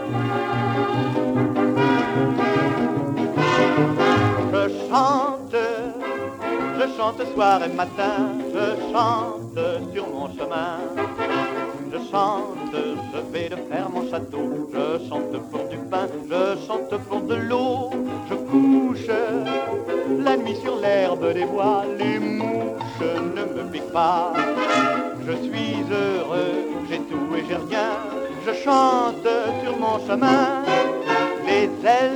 Je chante soir et matin, je chante sur mon chemin. Je chante, je vais de faire mon château, je chante pour du pain, je chante pour de l'eau. Je couche la nuit sur l'herbe des bois, les mouches ne me piquent pas. Je suis heureux, j'ai tout et j'ai rien, je chante sur mon chemin. Les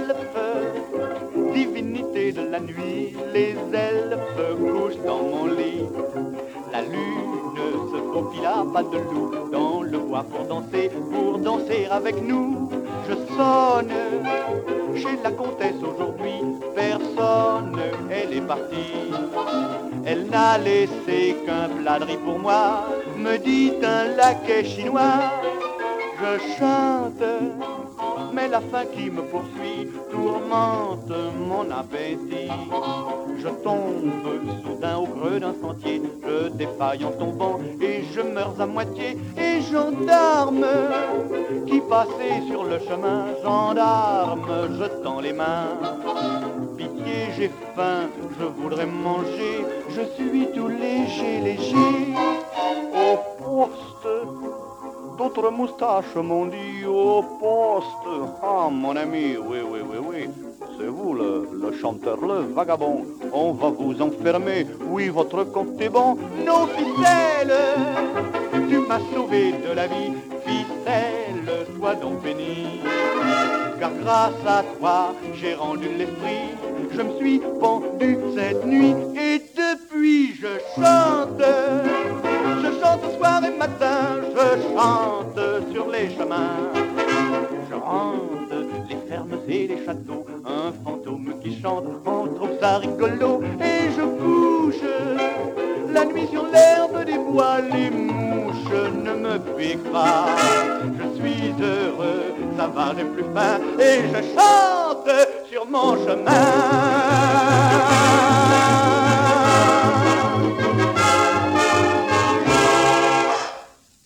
elfes, divinité de la nuit, les elfes couchent dans mon lit. La lune se faufile à pas de loup dans le bois pour danser avec nous. Je sonne chez la comtesse aujourd'hui, personne, elle est partie. Elle n'a laissé qu'un plat de riz pour moi, me dit un laquais chinois. Je chante, mais la faim qui me poursuit tourmente mon appétit. Je tombe soudain au creux d'un sentier, je défaille en tombant et je meurs à moitié. Et gendarme qui passait sur le chemin, gendarme, je tends les mains. Pitié, j'ai faim, je voudrais manger, je suis tout léger, léger. Au poste, d'autres moustaches m'ont dit au poste. Ah mon ami, oui, c'est vous le chanteur, le vagabond. On va vous enfermer, oui votre compte est bon. Nos ficelles, tu m'as sauvé de la vie. Ficelle, sois donc béni. Car grâce à toi, j'ai rendu l'esprit. Je me suis pendu cette nuit et depuis je chante soir et matin, je chante sur les chemins. Je hante les fermes et les châteaux, un fantôme qui chante, on trouve ça rigolo. Et je couche la nuit sur l'herbe des bois, les mouches ne me piquent pas. Je suis heureux, ça va, j'ai plus faim, et je chante sur mon chemin.